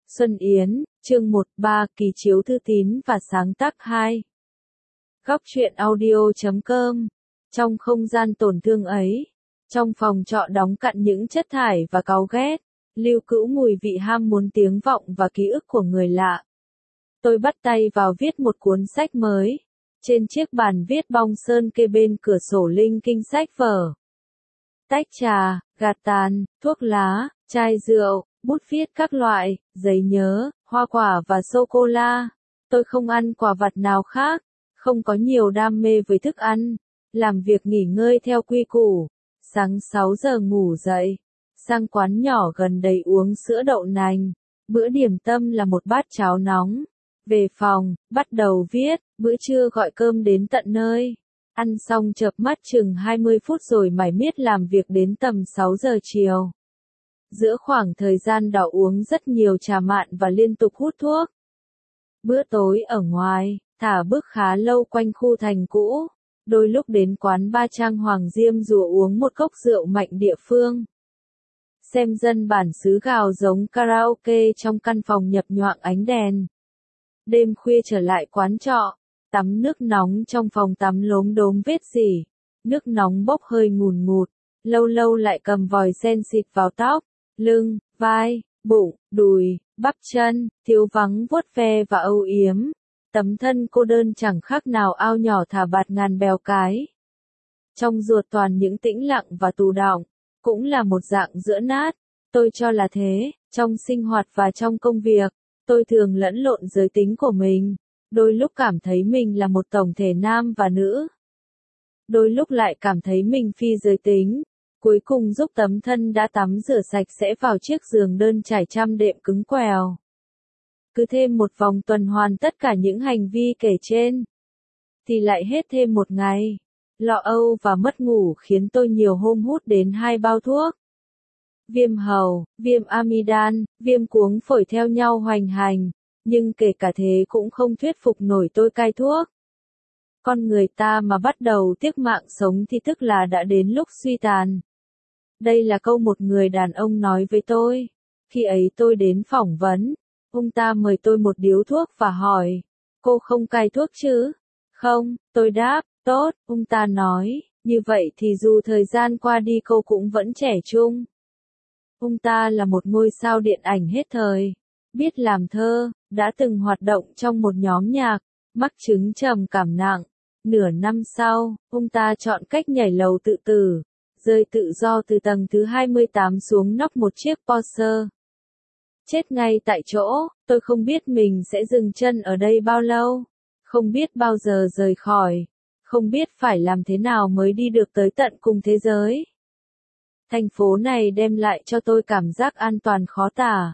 Xuân Yến, chương 1-3, kỳ chiếu thư tín và sáng tác 2. Góc truyện audio.com. Trong không gian tổn thương ấy, trong phòng trọ đóng cặn những chất thải và cáu ghét, lưu cữu mùi vị ham muốn tiếng vọng và ký ức của người lạ. Tôi bắt tay vào viết một cuốn sách mới. Trên chiếc bàn viết bong sơn kê bên cửa sổ linh kinh sách vở. Tách trà, gạt tàn, thuốc lá, chai rượu, bút viết các loại, giấy nhớ, hoa quả và sô-cô-la. Tôi không ăn quả vặt nào khác, không có nhiều đam mê với thức ăn, làm việc nghỉ ngơi theo quy củ. Sáng 6 giờ ngủ dậy, sang quán nhỏ gần đấy uống sữa đậu nành, bữa điểm tâm là một bát cháo nóng. Về phòng, bắt đầu viết, bữa trưa gọi cơm đến tận nơi. Ăn xong chợp mắt chừng 20 phút rồi mải miết làm việc đến tầm 6 giờ chiều. Giữa khoảng thời gian đó uống rất nhiều trà mạn và liên tục hút thuốc. Bữa tối ở ngoài, thả bước khá lâu quanh khu thành cũ. Đôi lúc đến quán ba Trang Hoàng Diêm Dùa uống một cốc rượu mạnh địa phương. Xem dân bản xứ gào giống karaoke trong căn phòng nhập nhoạng ánh đèn. Đêm khuya trở lại quán trọ, tắm nước nóng trong phòng tắm lốm đốm vết rỉ, nước nóng bốc hơi ngùn ngụt, lâu lâu lại cầm vòi sen xịt vào tóc, lưng, vai, bụng, đùi, bắp chân, thiếu vắng vuốt ve và âu yếm. Tấm thân cô đơn chẳng khác nào ao nhỏ thả bạt ngàn bèo cái. Trong ruột toàn những tĩnh lặng và tù đọng, cũng là một dạng giữa nát, tôi cho là thế, trong sinh hoạt và trong công việc. Tôi thường lẫn lộn giới tính của mình, đôi lúc cảm thấy mình là một tổng thể nam và nữ. Đôi lúc lại cảm thấy mình phi giới tính, cuối cùng giúp tấm thân đã tắm rửa sạch sẽ vào chiếc giường đơn trải trăm đệm cứng quèo. Cứ thêm một vòng tuần hoàn tất cả những hành vi kể trên, thì lại hết thêm một ngày. Lo âu và mất ngủ khiến tôi nhiều hôm hút đến 2 bao thuốc. Viêm hầu, viêm amidan, viêm cuống phổi theo nhau hoành hành, nhưng kể cả thế cũng không thuyết phục nổi tôi cai thuốc. Con người ta mà bắt đầu tiếc mạng sống thì tức là đã đến lúc suy tàn. Đây là câu một người đàn ông nói với tôi. Khi ấy tôi đến phỏng vấn, ông ta mời tôi một điếu thuốc và hỏi, cô không cai thuốc chứ? Không, tôi đáp, tốt, ông ta nói, như vậy thì dù thời gian qua đi cô cũng vẫn trẻ trung. Ông ta là một ngôi sao điện ảnh hết thời, biết làm thơ, đã từng hoạt động trong một nhóm nhạc, mắc chứng trầm cảm nặng. Nửa năm sau, ông ta chọn cách nhảy lầu tự tử, rơi tự do từ tầng thứ 28 xuống nóc một chiếc Porsche. Chết ngay tại chỗ, tôi không biết mình sẽ dừng chân ở đây bao lâu, không biết bao giờ rời khỏi, không biết phải làm thế nào mới đi được tới tận cùng thế giới. Thành phố này đem lại cho tôi cảm giác an toàn khó tả.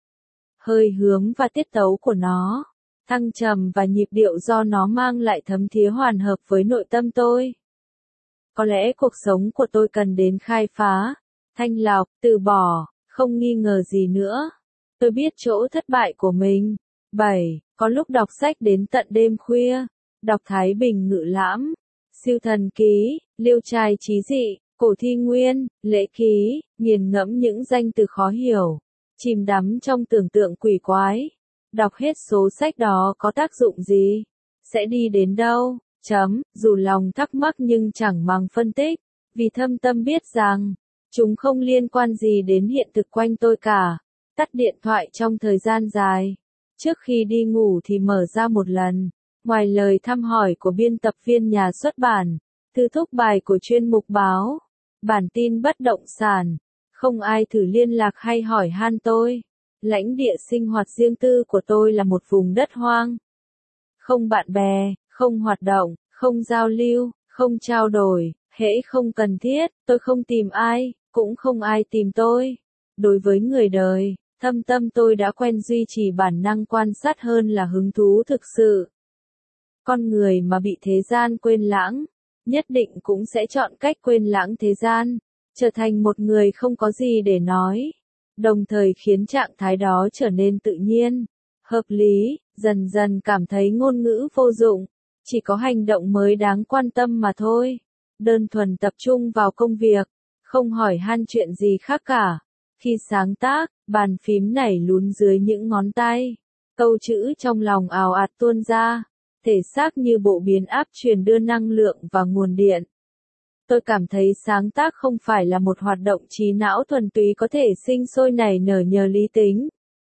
Hơi hướng và tiết tấu của nó, thăng trầm và nhịp điệu do nó mang lại thấm thía hoàn hợp với nội tâm tôi. Có lẽ cuộc sống của tôi cần đến khai phá, thanh lọc, từ bỏ, không nghi ngờ gì nữa. Tôi biết chỗ thất bại của mình. 7. Có lúc đọc sách đến tận đêm khuya, đọc Thái Bình Ngự Lãm, Siêu Thần Ký, Liêu Trai Trí Dị, Cổ Thi Nguyên, Lễ Ký, nghiền ngẫm những danh từ khó hiểu, chìm đắm trong tưởng tượng quỷ quái. Đọc hết số sách đó có tác dụng gì? Sẽ đi đến đâu? Dù lòng thắc mắc nhưng chẳng màng phân tích, vì thâm tâm biết rằng, chúng không liên quan gì đến hiện thực quanh tôi cả. Tắt điện thoại trong thời gian dài. Trước khi đi ngủ thì mở ra một lần. Ngoài lời thăm hỏi của biên tập viên nhà xuất bản, thư thúc bài của chuyên mục báo, bản tin bất động sản, không ai thử liên lạc hay hỏi han tôi. Lãnh địa sinh hoạt riêng tư của tôi là một vùng đất hoang. Không bạn bè, không hoạt động, không giao lưu, không trao đổi, hễ không cần thiết, tôi không tìm ai, cũng không ai tìm tôi. Đối với người đời, thâm tâm tôi đã quen duy trì bản năng quan sát hơn là hứng thú thực sự. Con người mà bị thế gian quên lãng, nhất định cũng sẽ chọn cách quên lãng thế gian, trở thành một người không có gì để nói, đồng thời khiến trạng thái đó trở nên tự nhiên, hợp lý, dần dần cảm thấy ngôn ngữ vô dụng, chỉ có hành động mới đáng quan tâm mà thôi. Đơn thuần tập trung vào công việc, không hỏi han chuyện gì khác cả. Khi sáng tác, bàn phím nảy lún dưới những ngón tay. Câu chữ trong lòng ào ạt tuôn ra, thể xác như bộ biến áp truyền đưa năng lượng và nguồn điện. Tôi cảm thấy sáng tác không phải là một hoạt động trí não thuần túy có thể sinh sôi nảy nở nhờ lý tính,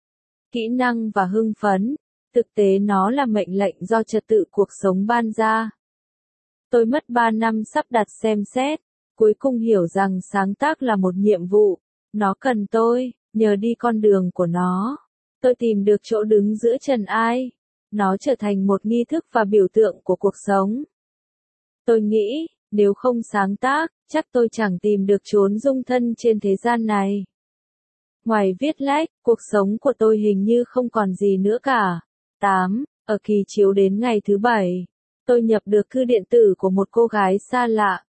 kỹ năng và hưng phấn. Thực tế nó là mệnh lệnh do trật tự cuộc sống ban ra. Tôi mất 3 năm sắp đặt xem xét, cuối cùng hiểu rằng sáng tác là một nhiệm vụ. Nó cần tôi, nhờ đi con đường của nó. Tôi tìm được chỗ đứng giữa trần ai. Nó trở thành một nghi thức và biểu tượng của cuộc sống. Tôi nghĩ, nếu không sáng tác, chắc tôi chẳng tìm được chốn dung thân trên thế gian này. Ngoài viết lách, cuộc sống của tôi hình như không còn gì nữa cả. 8. Ở kỳ chiếu đến ngày thứ 7, tôi nhập được thư điện tử của một cô gái xa lạ.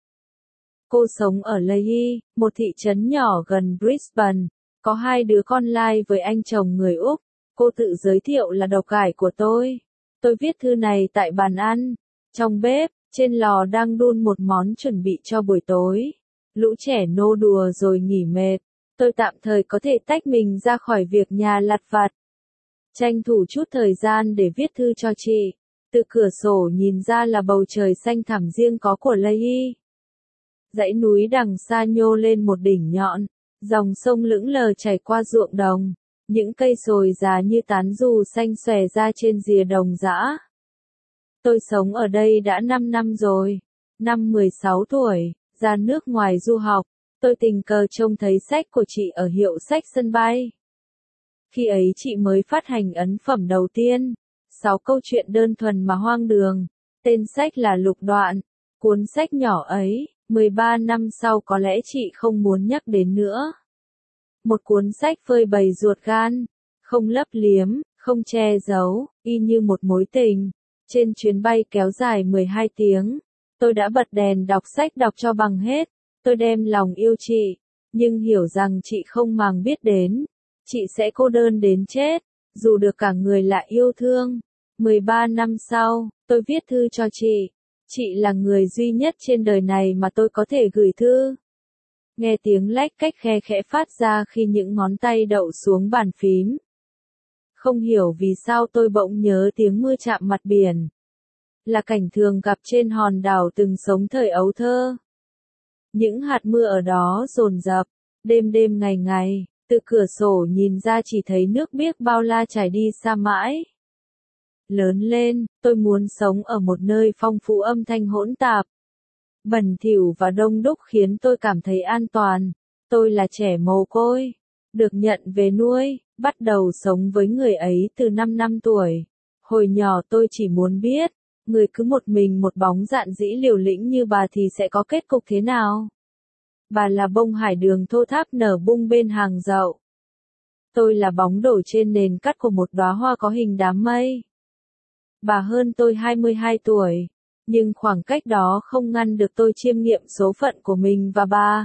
Cô sống ở Leigh, một thị trấn nhỏ gần Brisbane, có 2 đứa con lai với anh chồng người Úc. Cô tự giới thiệu là độc ải của tôi. Tôi viết thư này tại bàn ăn, trong bếp, trên lò đang đun một món chuẩn bị cho buổi tối. Lũ trẻ nô đùa rồi nghỉ mệt. Tôi tạm thời có thể tách mình ra khỏi việc nhà lặt vặt. Tranh thủ chút thời gian để viết thư cho chị. Từ cửa sổ nhìn ra là bầu trời xanh thẳm riêng có của Leigh. Dãy núi đằng xa nhô lên một đỉnh nhọn, dòng sông lững lờ chảy qua ruộng đồng, những cây sồi già như tán dù xanh xòe ra trên rìa đồng dã. Tôi sống ở đây đã 5 năm rồi, năm 16 tuổi, ra nước ngoài du học, tôi tình cờ trông thấy sách của chị ở hiệu sách sân bay. Khi ấy chị mới phát hành ấn phẩm đầu tiên, 6 câu chuyện đơn thuần mà hoang đường, tên sách là Lục Đoạn. Cuốn sách nhỏ ấy, 13 năm sau có lẽ chị không muốn nhắc đến nữa. Một cuốn sách phơi bày ruột gan, không lấp liếm, không che giấu, y như một mối tình. Trên chuyến bay kéo dài 12 tiếng, tôi đã bật đèn đọc sách đọc cho bằng hết. Tôi đem lòng yêu chị, nhưng hiểu rằng chị không màng biết đến. Chị sẽ cô đơn đến chết, dù được cả người lạ yêu thương. 13 năm sau, tôi viết thư cho chị. Chị là người duy nhất trên đời này mà tôi có thể gửi thư. Nghe tiếng lách cách khe khẽ phát ra khi những ngón tay đậu xuống bàn phím. Không hiểu vì sao tôi bỗng nhớ tiếng mưa chạm mặt biển. Là cảnh thường gặp trên hòn đảo từng sống thời ấu thơ. Những hạt mưa ở đó dồn dập, đêm đêm ngày ngày, từ cửa sổ nhìn ra chỉ thấy nước biếc bao la trải đi xa mãi. Lớn lên, tôi muốn sống ở một nơi phong phú âm thanh hỗn tạp, bẩn thỉu và đông đúc khiến tôi cảm thấy an toàn. Tôi là trẻ mồ côi, được nhận về nuôi, bắt đầu sống với người ấy từ 5 năm tuổi. Hồi nhỏ tôi chỉ muốn biết, người cứ một mình một bóng dạn dĩ liều lĩnh như bà thì sẽ có kết cục thế nào? Bà là bông hải đường thô tháp nở bung bên hàng dậu. Tôi là bóng đổ trên nền cát của một đóa hoa có hình đám mây. Bà hơn tôi 22 tuổi, nhưng khoảng cách đó không ngăn được tôi chiêm nghiệm số phận của mình và bà.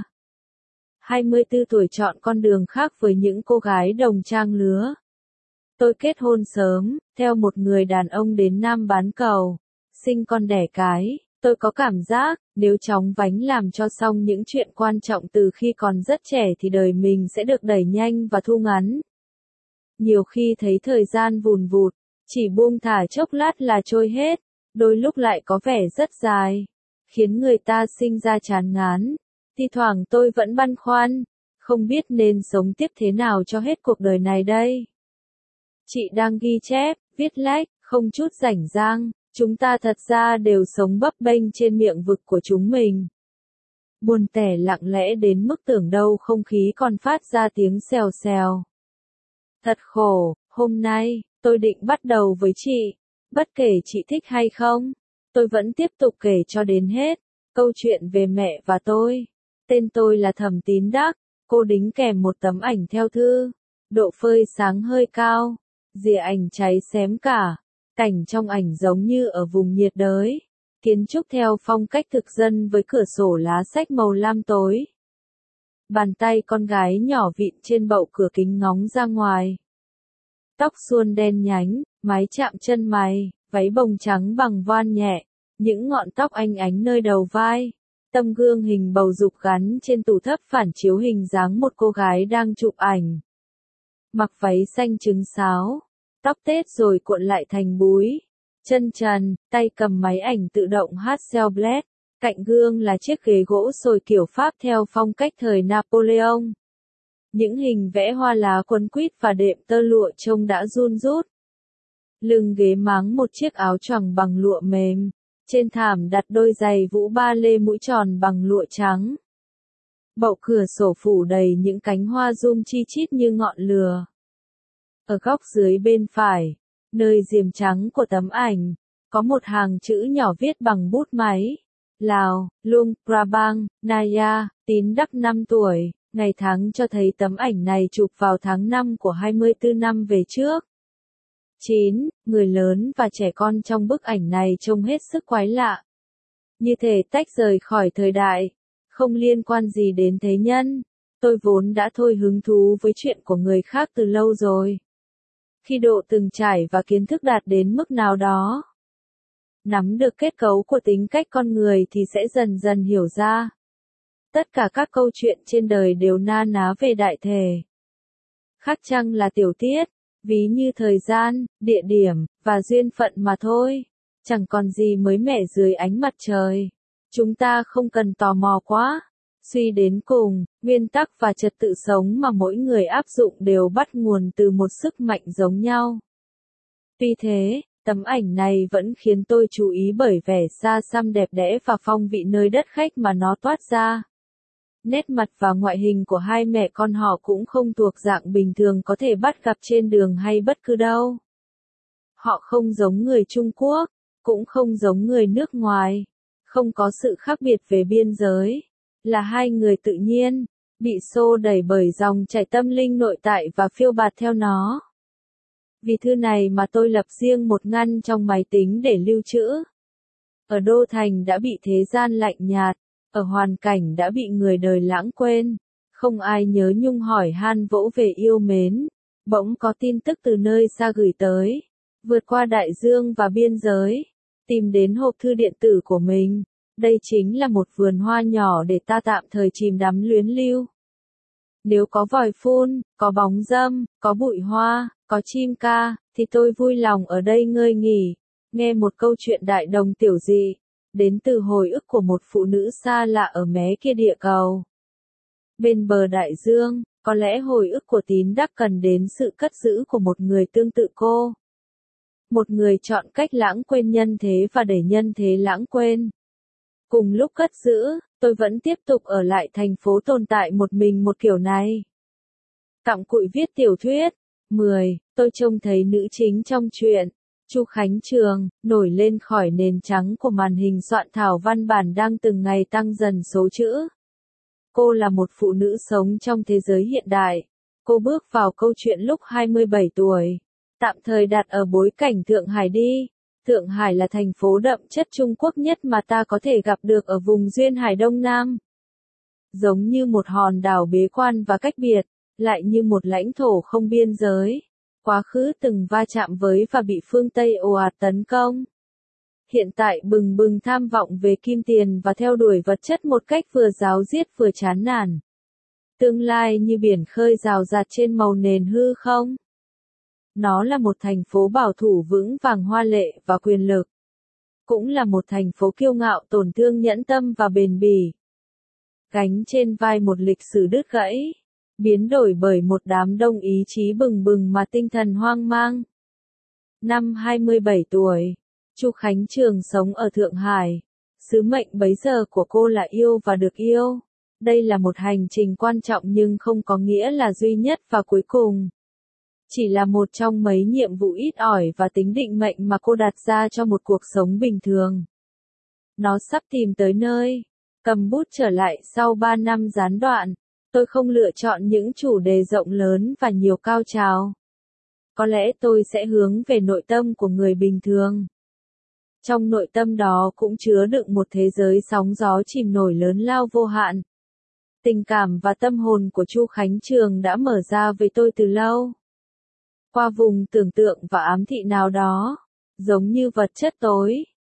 24 tuổi chọn con đường khác với những cô gái đồng trang lứa. Tôi kết hôn sớm, theo một người đàn ông đến Nam bán cầu, sinh con đẻ cái. Tôi có cảm giác, nếu chóng vánh làm cho xong những chuyện quan trọng từ khi còn rất trẻ thì đời mình sẽ được đẩy nhanh và thu ngắn. Nhiều khi thấy thời gian vùn vụt, chỉ buông thả chốc lát là trôi hết, đôi lúc lại có vẻ rất dài, khiến người ta sinh ra chán ngán. Thi thoảng tôi vẫn băn khoăn, không biết nên sống tiếp thế nào cho hết cuộc đời này đây. Chị đang ghi chép, viết lách, không chút rảnh rang, chúng ta thật ra đều sống bấp bênh trên miệng vực của chúng mình. Buồn tẻ lặng lẽ đến mức tưởng đâu không khí còn phát ra tiếng xèo xèo. Thật khổ, hôm nay, tôi định bắt đầu với chị. Bất kể chị thích hay không, tôi vẫn tiếp tục kể cho đến hết. Câu chuyện về mẹ và tôi. Tên tôi là Thẩm Tín Đắc. Cô đính kèm một tấm ảnh theo thư. Độ phơi sáng hơi cao. Rìa ảnh cháy xém cả. Cảnh trong ảnh giống như ở vùng nhiệt đới. Kiến trúc theo phong cách thực dân với cửa sổ lá sách màu lam tối. Bàn tay con gái nhỏ vịn trên bậu cửa kính ngóng ra ngoài. Tóc suôn đen nhánh, mái chạm chân mày, váy bồng trắng bằng voan nhẹ, những ngọn tóc anh ánh nơi đầu vai. Tấm gương hình bầu dục gắn trên tủ thấp phản chiếu hình dáng một cô gái đang chụp ảnh. Mặc váy xanh trứng sáo, tóc tết rồi cuộn lại thành búi, chân trần, tay cầm máy ảnh tự động Hasselblad. Cạnh gương là chiếc ghế gỗ sồi kiểu Pháp theo phong cách thời Napoleon. Những hình vẽ hoa lá quấn quýt và đệm tơ lụa trông đã giun rút. Lưng ghế máng một chiếc áo choàng bằng lụa mềm. Trên thảm đặt đôi giày vũ ba lê mũi tròn bằng lụa trắng. Bậu cửa sổ phủ đầy những cánh hoa rum chi chít như ngọn lửa. Ở góc dưới bên phải, nơi diềm trắng của tấm ảnh, có một hàng chữ nhỏ viết bằng bút máy. Lào, Luang Prabang, Naya, Tín Đắc 5 tuổi, ngày tháng cho thấy tấm ảnh này chụp vào tháng 5 của 24 năm về trước. 9. Người lớn và trẻ con trong bức ảnh này trông hết sức quái lạ. Như thể tách rời khỏi thời đại, không liên quan gì đến thế nhân. Tôi vốn đã thôi hứng thú với chuyện của người khác từ lâu rồi. Khi độ từng trải và kiến thức đạt đến mức nào đó, nắm được kết cấu của tính cách con người thì sẽ dần dần hiểu ra. Tất cả các câu chuyện trên đời đều na ná về đại thể. Khác chăng là tiểu tiết, ví như thời gian, địa điểm, và duyên phận mà thôi. Chẳng còn gì mới mẻ dưới ánh mặt trời. Chúng ta không cần tò mò quá. Suy đến cùng, nguyên tắc và trật tự sống mà mỗi người áp dụng đều bắt nguồn từ một sức mạnh giống nhau. Tuy thế, tấm ảnh này vẫn khiến tôi chú ý bởi vẻ xa xăm đẹp đẽ và phong vị nơi đất khách mà nó toát ra. Nét mặt và ngoại hình của hai mẹ con họ cũng không thuộc dạng bình thường có thể bắt gặp trên đường hay bất cứ đâu. Họ không giống người Trung Quốc, cũng không giống người nước ngoài, không có sự khác biệt về biên giới, là hai người tự nhiên, bị xô đẩy bởi dòng chảy tâm linh nội tại và phiêu bạt theo nó. Vì thư này mà tôi lập riêng một ngăn trong máy tính để lưu trữ. Ở đô thành đã bị thế gian lạnh nhạt, ở hoàn cảnh đã bị người đời lãng quên, không ai nhớ nhung hỏi han vỗ về yêu mến, bỗng có tin tức từ nơi xa gửi tới, vượt qua đại dương và biên giới, tìm đến hộp thư điện tử của mình. Đây chính là một vườn hoa nhỏ để ta tạm thời chìm đắm luyến lưu. Nếu có vòi phun, có bóng râm, có bụi hoa, có chim ca, thì tôi vui lòng ở đây ngơi nghỉ, nghe một câu chuyện đại đồng tiểu dị, đến từ hồi ức của một phụ nữ xa lạ ở mé kia địa cầu. Bên bờ đại dương, có lẽ hồi ức của Tín Đắc cần đến sự cất giữ của một người tương tự cô. Một người chọn cách lãng quên nhân thế và để nhân thế lãng quên. Cùng lúc cất giữ, tôi vẫn tiếp tục ở lại thành phố tồn tại một mình một kiểu này. Cặm cụi viết tiểu thuyết. 10. Tôi trông thấy nữ chính trong truyện, Chu Khánh Trường, nổi lên khỏi nền trắng của màn hình soạn thảo văn bản đang từng ngày tăng dần số chữ. Cô là một phụ nữ sống trong thế giới hiện đại. Cô bước vào câu chuyện lúc 27 tuổi. Tạm thời đặt ở bối cảnh Thượng Hải đi. Thượng Hải là thành phố đậm chất Trung Quốc nhất mà ta có thể gặp được ở vùng duyên hải Đông Nam. Giống như một hòn đảo bế quan và cách biệt, lại như một lãnh thổ không biên giới. Quá khứ từng va chạm với và bị phương Tây ồ ạt tấn công. Hiện tại bừng bừng tham vọng về kim tiền và theo đuổi vật chất một cách vừa ráo riết vừa chán nản. Tương lai như biển khơi rào rạt trên màu nền hư không. Nó là một thành phố bảo thủ vững vàng hoa lệ và quyền lực. Cũng là một thành phố kiêu ngạo tổn thương nhẫn tâm và bền bỉ. Gánh trên vai một lịch sử đứt gãy. Biến đổi bởi một đám đông ý chí bừng bừng mà tinh thần hoang mang. Năm 27 tuổi, Chu Khánh Trường sống ở Thượng Hải. Sứ mệnh bấy giờ của cô là yêu và được yêu. Đây là một hành trình quan trọng nhưng không có nghĩa là duy nhất và cuối cùng. Chỉ là một trong mấy nhiệm vụ ít ỏi và tính định mệnh mà cô đặt ra cho một cuộc sống bình thường. Nó sắp tìm tới nơi. Cầm bút trở lại sau 3 năm gián đoạn. Tôi không lựa chọn những chủ đề rộng lớn và nhiều cao trào. Có lẽ tôi sẽ hướng về nội tâm của người bình thường. Trong nội tâm đó cũng chứa đựng một thế giới sóng gió chìm nổi lớn lao vô hạn. Tình cảm và tâm hồn của Chu Khánh Trường đã mở ra với tôi từ lâu. Qua vùng tưởng tượng và ám thị nào đó, giống như vật chất tối,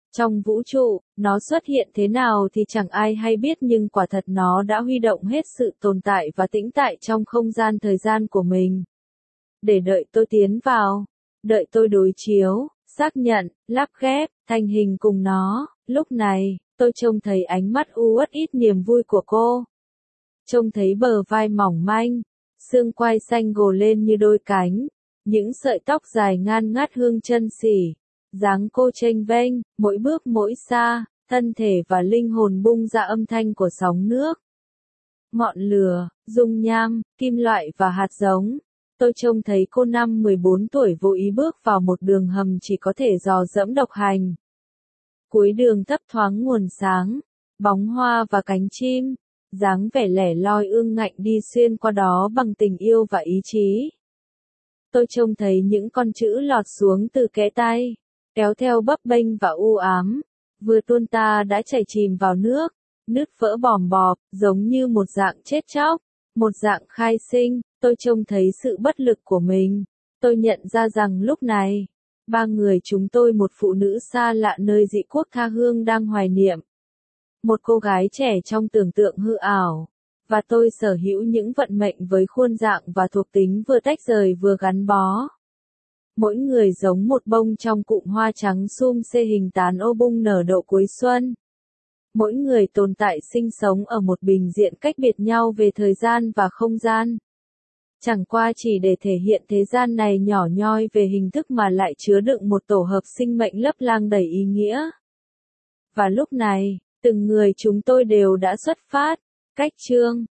Trong vũ trụ, nó xuất hiện thế nào thì chẳng ai hay biết, nhưng quả thật nó đã huy động hết sự tồn tại và tĩnh tại trong không gian thời gian của mình. Để đợi tôi tiến vào, đợi tôi đối chiếu, xác nhận, lắp ghép, thành hình cùng nó. Lúc này, tôi trông thấy ánh mắt uất ít niềm vui của cô. Trông thấy bờ vai mỏng manh, xương quai xanh gồ lên như đôi cánh, những sợi tóc dài ngan ngát hương chân xỉ. Dáng cô chênh vênh, mỗi bước mỗi xa, thân thể và linh hồn bung ra âm thanh của sóng nước. Ngọn lửa, dung nham, kim loại và hạt giống. Tôi trông thấy cô năm 14 tuổi vô ý bước vào một đường hầm chỉ có thể dò dẫm độc hành. Cuối đường thấp thoáng nguồn sáng, bóng hoa và cánh chim, dáng vẻ lẻ loi ương ngạnh đi xuyên qua đó bằng tình yêu và ý chí. Tôi trông thấy những con chữ lọt xuống từ kẽ tay, kéo theo bấp bênh và u ám, vừa tuôn ta đã chảy chìm vào nước, nứt vỡ bòm bọp, giống như một dạng chết chóc, một dạng khai sinh. Tôi trông thấy sự bất lực của mình. Tôi nhận ra rằng lúc này, ba người chúng tôi, một phụ nữ xa lạ nơi dị quốc tha hương đang hoài niệm, một cô gái trẻ trong tưởng tượng hư ảo, và tôi sở hữu những vận mệnh với khuôn dạng và thuộc tính vừa tách rời vừa gắn bó. Mỗi người giống một bông trong cụm hoa trắng sum xê hình tán ô bung nở độ cuối xuân. Mỗi người tồn tại sinh sống ở một bình diện cách biệt nhau về thời gian và không gian. Chẳng qua chỉ để thể hiện thế gian này nhỏ nhoi về hình thức mà lại chứa đựng một tổ hợp sinh mệnh lấp lang đầy ý nghĩa. Và lúc này, từng người chúng tôi đều đã xuất phát, cách chương.